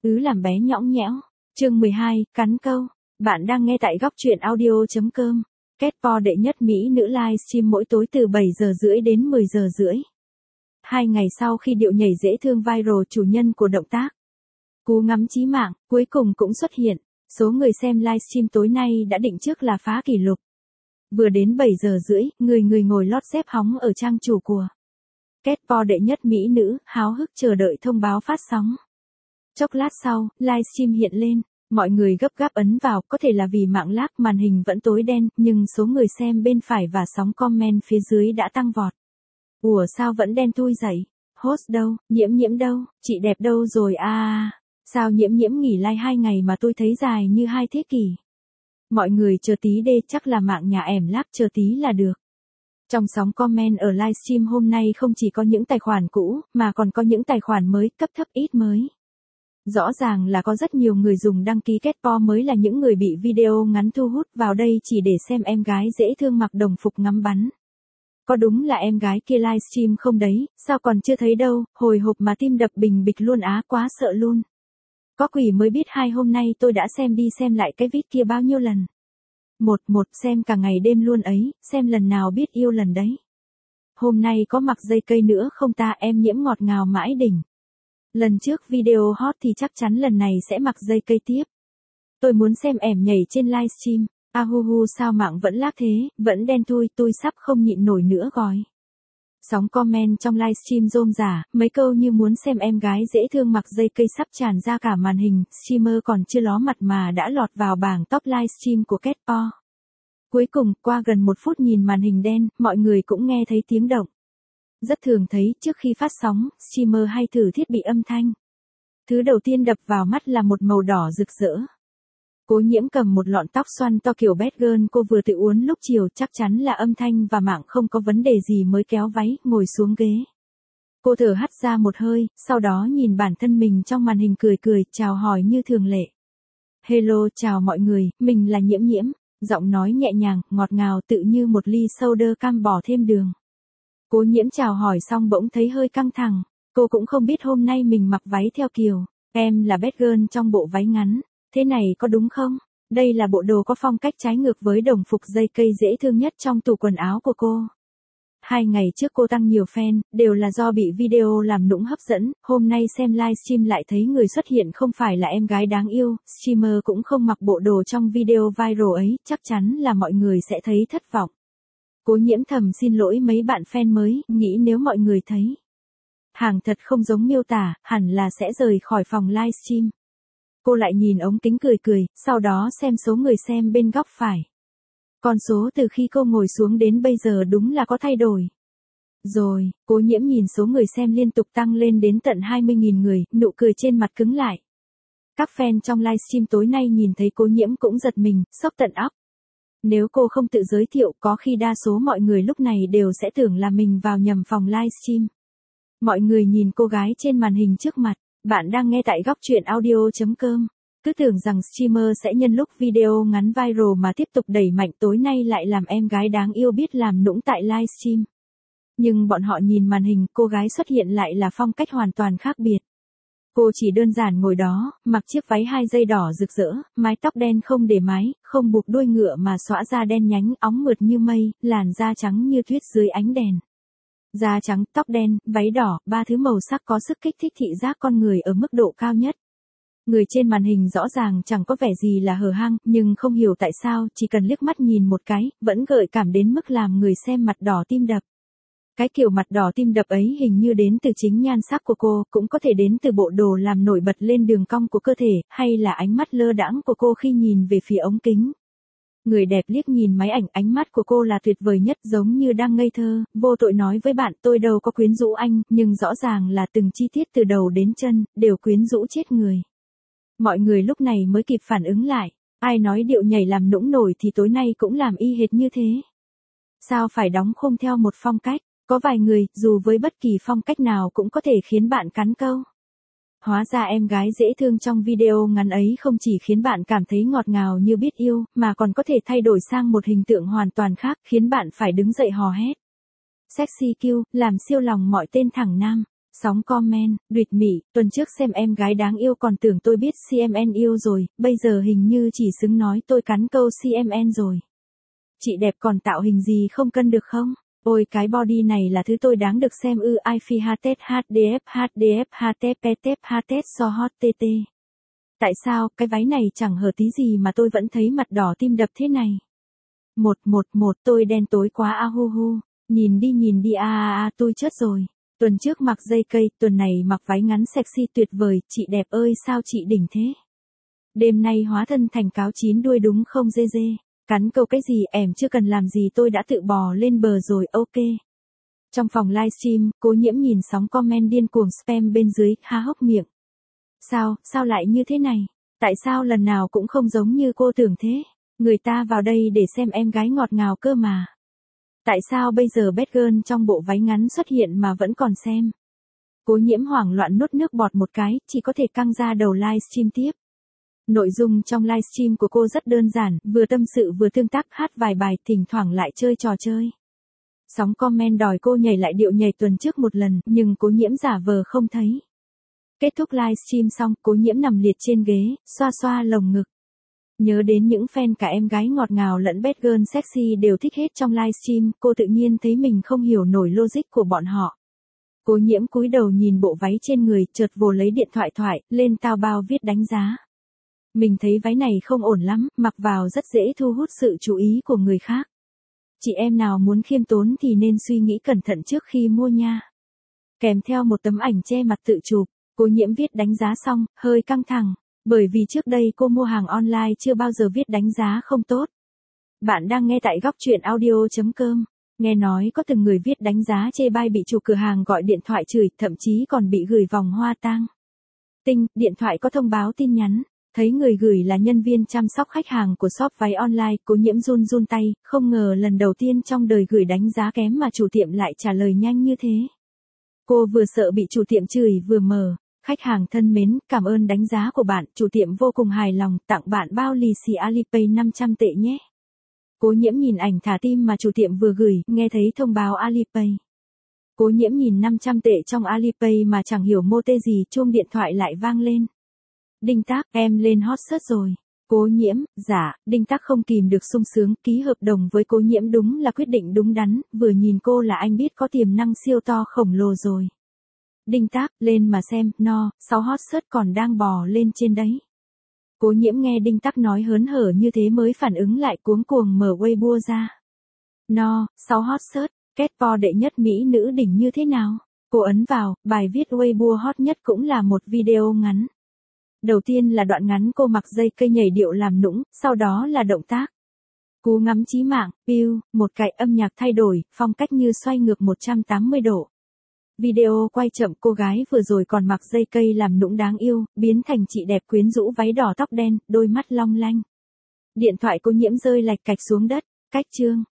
Làm bé nhõng nhẽo. Chương 12, cắn câu. Bạn đang nghe tại góc truyện audio.com. Kết po đệ nhất Mỹ nữ livestream mỗi tối từ 7 giờ rưỡi đến 10 giờ rưỡi. 2 ngày sau khi điệu nhảy dễ thương viral chủ nhân của động tác cú ngắm chí mạng, cuối cùng cũng xuất hiện. Số người xem livestream tối nay đã định trước là phá kỷ lục. Vừa đến 7 giờ rưỡi, người ngồi lót xếp hóng ở trang chủ của Kết po đệ nhất Mỹ nữ, háo hức chờ đợi thông báo phát sóng. Chốc lát sau, livestream hiện lên, mọi người gấp gáp ấn vào, có thể là vì mạng lag màn hình vẫn tối đen, nhưng số người xem bên phải và sóng comment phía dưới đã tăng vọt. Ủa sao vẫn đen thui dậy? Host đâu? Nhiễm đâu? Chị đẹp đâu rồi à? Sao nhiễm nghỉ live 2 ngày mà tôi thấy dài như 2 thế kỷ? Mọi người chờ tí đê, chắc là mạng nhà ẻm lag, chờ tí là được. Trong sóng comment ở livestream hôm nay không chỉ có những tài khoản cũ, mà còn có những tài khoản mới, cấp thấp ít mới. Rõ ràng là có rất nhiều người dùng đăng ký kết po mới là những người bị video ngắn thu hút vào đây chỉ để xem em gái dễ thương mặc đồng phục ngắm bắn. Có đúng là em gái kia livestream không đấy, sao còn chưa thấy đâu, hồi hộp mà tim đập bình bịch luôn á, quá sợ luôn. Có quỷ mới biết hôm nay tôi đã xem đi xem lại cái vid kia bao nhiêu lần. Một xem cả ngày đêm luôn ấy, xem lần nào biết yêu lần đấy. Hôm nay có mặc dây cây nữa không ta, em nhiễm ngọt ngào mãi đỉnh. Lần trước video hot thì chắc chắn lần này sẽ mặc dây cây tiếp. Tôi muốn xem ẻm nhảy trên livestream. Ahuhu sao mạng vẫn lag thế, vẫn đen thui, tôi sắp không nhịn nổi nữa gói. Sóng comment trong livestream rôm rả, mấy câu như muốn xem em gái dễ thương mặc dây cây sắp tràn ra cả màn hình, streamer còn chưa ló mặt mà đã lọt vào bảng top livestream của Kết po. Cuối cùng, qua gần 1 phút nhìn màn hình đen, mọi người cũng nghe thấy tiếng động. Rất thường thấy, trước khi phát sóng, streamer hay thử thiết bị âm thanh. Thứ đầu tiên đập vào mắt là một màu đỏ rực rỡ. Cố Nhiễm cầm một lọn tóc xoăn to kiểu bad girl, cô vừa tự uốn lúc chiều, chắc chắn là âm thanh và mạng không có vấn đề gì mới kéo váy, ngồi xuống ghế. Cô thở hắt ra một hơi, sau đó nhìn bản thân mình trong màn hình cười, chào hỏi như thường lệ. Hello, chào mọi người, mình là Nhiễm. Giọng nói nhẹ nhàng, ngọt ngào tự như một ly soda cam bỏ thêm đường. Cố Nhiễm chào hỏi xong bỗng thấy hơi căng thẳng, cô cũng không biết hôm nay mình mặc váy theo kiểu, em là bad girl trong bộ váy ngắn, thế này có đúng không? Đây là bộ đồ có phong cách trái ngược với đồng phục dây cây dễ thương nhất trong tủ quần áo của cô. 2 ngày trước cô tăng nhiều fan, đều là do bị video làm nũng hấp dẫn, hôm nay xem livestream lại thấy người xuất hiện không phải là em gái đáng yêu, streamer cũng không mặc bộ đồ trong video viral ấy, chắc chắn là mọi người sẽ thấy thất vọng. Cố Nhiễm thầm xin lỗi mấy bạn fan mới, nghĩ nếu mọi người thấy hàng thật không giống miêu tả, hẳn là sẽ rời khỏi phòng livestream. Cô lại nhìn ống kính cười, sau đó xem số người xem bên góc phải. Con số từ khi cô ngồi xuống đến bây giờ đúng là có thay đổi. Rồi, Cố Nhiễm nhìn số người xem liên tục tăng lên đến tận 20.000 người, nụ cười trên mặt cứng lại. Các fan trong livestream tối nay nhìn thấy Cố Nhiễm cũng giật mình, sốc tận óc. Nếu cô không tự giới thiệu, có khi đa số mọi người lúc này đều sẽ tưởng là mình vào nhầm phòng livestream. Mọi người nhìn cô gái trên màn hình trước mặt, bạn đang nghe tại góc truyện audio.com. Cứ tưởng rằng streamer sẽ nhân lúc video ngắn viral mà tiếp tục đẩy mạnh, tối nay lại làm em gái đáng yêu biết làm nũng tại livestream. Nhưng bọn họ nhìn màn hình, cô gái xuất hiện lại là phong cách hoàn toàn khác biệt. Cô chỉ đơn giản ngồi đó, mặc chiếc váy 2 dây đỏ rực rỡ, mái tóc đen không để mái, không buộc đuôi ngựa mà xõa ra đen nhánh, óng mượt như mây, làn da trắng như tuyết dưới ánh đèn. Da trắng, tóc đen, váy đỏ, 3 thứ màu sắc có sức kích thích thị giác con người ở mức độ cao nhất. Người trên màn hình rõ ràng chẳng có vẻ gì là hở hang, nhưng không hiểu tại sao, chỉ cần liếc mắt nhìn một cái, vẫn gợi cảm đến mức làm người xem mặt đỏ tim đập. Cái kiểu mặt đỏ tim đập ấy hình như đến từ chính nhan sắc của cô, cũng có thể đến từ bộ đồ làm nổi bật lên đường cong của cơ thể, hay là ánh mắt lơ đãng của cô khi nhìn về phía ống kính. Người đẹp liếc nhìn máy ảnh, ánh mắt của cô là tuyệt vời nhất, giống như đang ngây thơ, vô tội nói với bạn, tôi đâu có quyến rũ anh, nhưng rõ ràng là từng chi tiết từ đầu đến chân, đều quyến rũ chết người. Mọi người lúc này mới kịp phản ứng lại, ai nói điệu nhảy làm nũng nổi thì tối nay cũng làm y hệt như thế. Sao phải đóng khung theo một phong cách, có vài người, dù với bất kỳ phong cách nào cũng có thể khiến bạn cắn câu. Hóa ra em gái dễ thương trong video ngắn ấy không chỉ khiến bạn cảm thấy ngọt ngào như biết yêu, mà còn có thể thay đổi sang một hình tượng hoàn toàn khác, khiến bạn phải đứng dậy hò hét. Sexy Q, làm siêu lòng mọi tên thẳng nam. Sóng comment, Đuyệt Mị, tuần trước xem em gái đáng yêu còn tưởng tôi biết CMN yêu rồi, bây giờ hình như chỉ xứng nói tôi cắn câu CMN rồi. Chị đẹp còn tạo hình gì không cân được không? Ôi cái body này là thứ tôi đáng được xem ư I phi HT HDF HDF HTP HT so hot TT. Tại sao cái váy này chẳng hở tí gì mà tôi vẫn thấy mặt đỏ tim đập thế này? 111 tôi đen tối quá a hu hu. Nhìn đi tôi chết rồi. Tuần trước mặc dây cây, tuần này mặc váy ngắn sexy tuyệt vời, chị đẹp ơi sao chị đỉnh thế? Đêm nay hóa thân thành cáo chín đuôi đúng không dê dê? Cắn câu cái gì em chưa cần làm gì tôi đã tự bò lên bờ rồi ok. Trong phòng livestream, Cố Nhiễm nhìn sóng comment điên cuồng spam bên dưới, há hốc miệng. Sao lại như thế này? Tại sao lần nào cũng không giống như cô tưởng thế? Người ta vào đây để xem em gái ngọt ngào cơ mà. Tại sao bây giờ bad girl trong bộ váy ngắn xuất hiện mà vẫn còn xem? Cố Nhiễm hoảng loạn nuốt nước bọt một cái, chỉ có thể căng ra đầu livestream tiếp. Nội dung trong livestream của cô rất đơn giản, vừa tâm sự vừa tương tác hát vài bài, thỉnh thoảng lại chơi trò chơi. Sóng comment đòi cô nhảy lại điệu nhảy tuần trước một lần, nhưng Cố Nhiễm giả vờ không thấy. Kết thúc livestream xong, Cố Nhiễm nằm liệt trên ghế, xoa xoa lồng ngực. Nhớ đến những fan cả em gái ngọt ngào lẫn bad girl sexy đều thích hết trong livestream, cô tự nhiên thấy mình không hiểu nổi logic của bọn họ. Cố Nhiễm cúi đầu nhìn bộ váy trên người, chợt vồ lấy điện thoại lên Taobao viết đánh giá. Mình thấy váy này không ổn lắm, mặc vào rất dễ thu hút sự chú ý của người khác. Chị em nào muốn khiêm tốn thì nên suy nghĩ cẩn thận trước khi mua nha. Kèm theo một tấm ảnh che mặt tự chụp, Cố Nhiễm viết đánh giá xong, hơi căng thẳng, bởi vì trước đây cô mua hàng online chưa bao giờ viết đánh giá không tốt. Bạn đang nghe tại góc truyện audio.com. Nghe nói có từng người viết đánh giá chê bai bị chủ cửa hàng gọi điện thoại chửi, thậm chí còn bị gửi vòng hoa tang. Điện thoại có thông báo tin nhắn. Thấy người gửi là nhân viên chăm sóc khách hàng của shop váy online, Cố Nhiễm run tay, không ngờ lần đầu tiên trong đời gửi đánh giá kém mà chủ tiệm lại trả lời nhanh như thế. Cô vừa sợ bị chủ tiệm chửi vừa mờ. Khách hàng thân mến, cảm ơn đánh giá của bạn, chủ tiệm vô cùng hài lòng, tặng bạn bao lì xì Alipay 500 tệ nhé. Cố Nhiễm nhìn ảnh thả tim mà chủ tiệm vừa gửi, nghe thấy thông báo Alipay. Cố Nhiễm nhìn 500 tệ trong Alipay mà chẳng hiểu mô tê gì, chuông điện thoại lại vang lên. Đinh Tác, em lên hot search rồi. Cố Nhiễm, dạ, Đinh Tác không kìm được sung sướng, ký hợp đồng với Cố Nhiễm đúng là quyết định đúng đắn, vừa nhìn cô là anh biết có tiềm năng siêu to khổng lồ rồi. Đinh Tác, lên mà xem, sau hot search còn đang bò lên trên đấy. Cố Nhiễm nghe Đinh Tác nói hớn hở như thế mới phản ứng lại cuống cuồng mở Weibo ra. Sau hot search, kết po đệ nhất mỹ nữ đỉnh như thế nào? Cô ấn vào, bài viết Weibo hot nhất cũng là một video ngắn. Đầu tiên là đoạn ngắn cô mặc dây cây nhảy điệu làm nũng, sau đó là động tác. Cú ngắm chí mạng, một cái âm nhạc thay đổi, phong cách như xoay ngược 180 độ. Video quay chậm cô gái vừa rồi còn mặc dây cây làm nũng đáng yêu, biến thành chị đẹp quyến rũ váy đỏ tóc đen, đôi mắt long lanh. Điện thoại Cố Nhiễm rơi lạch cạch xuống đất, cách chương.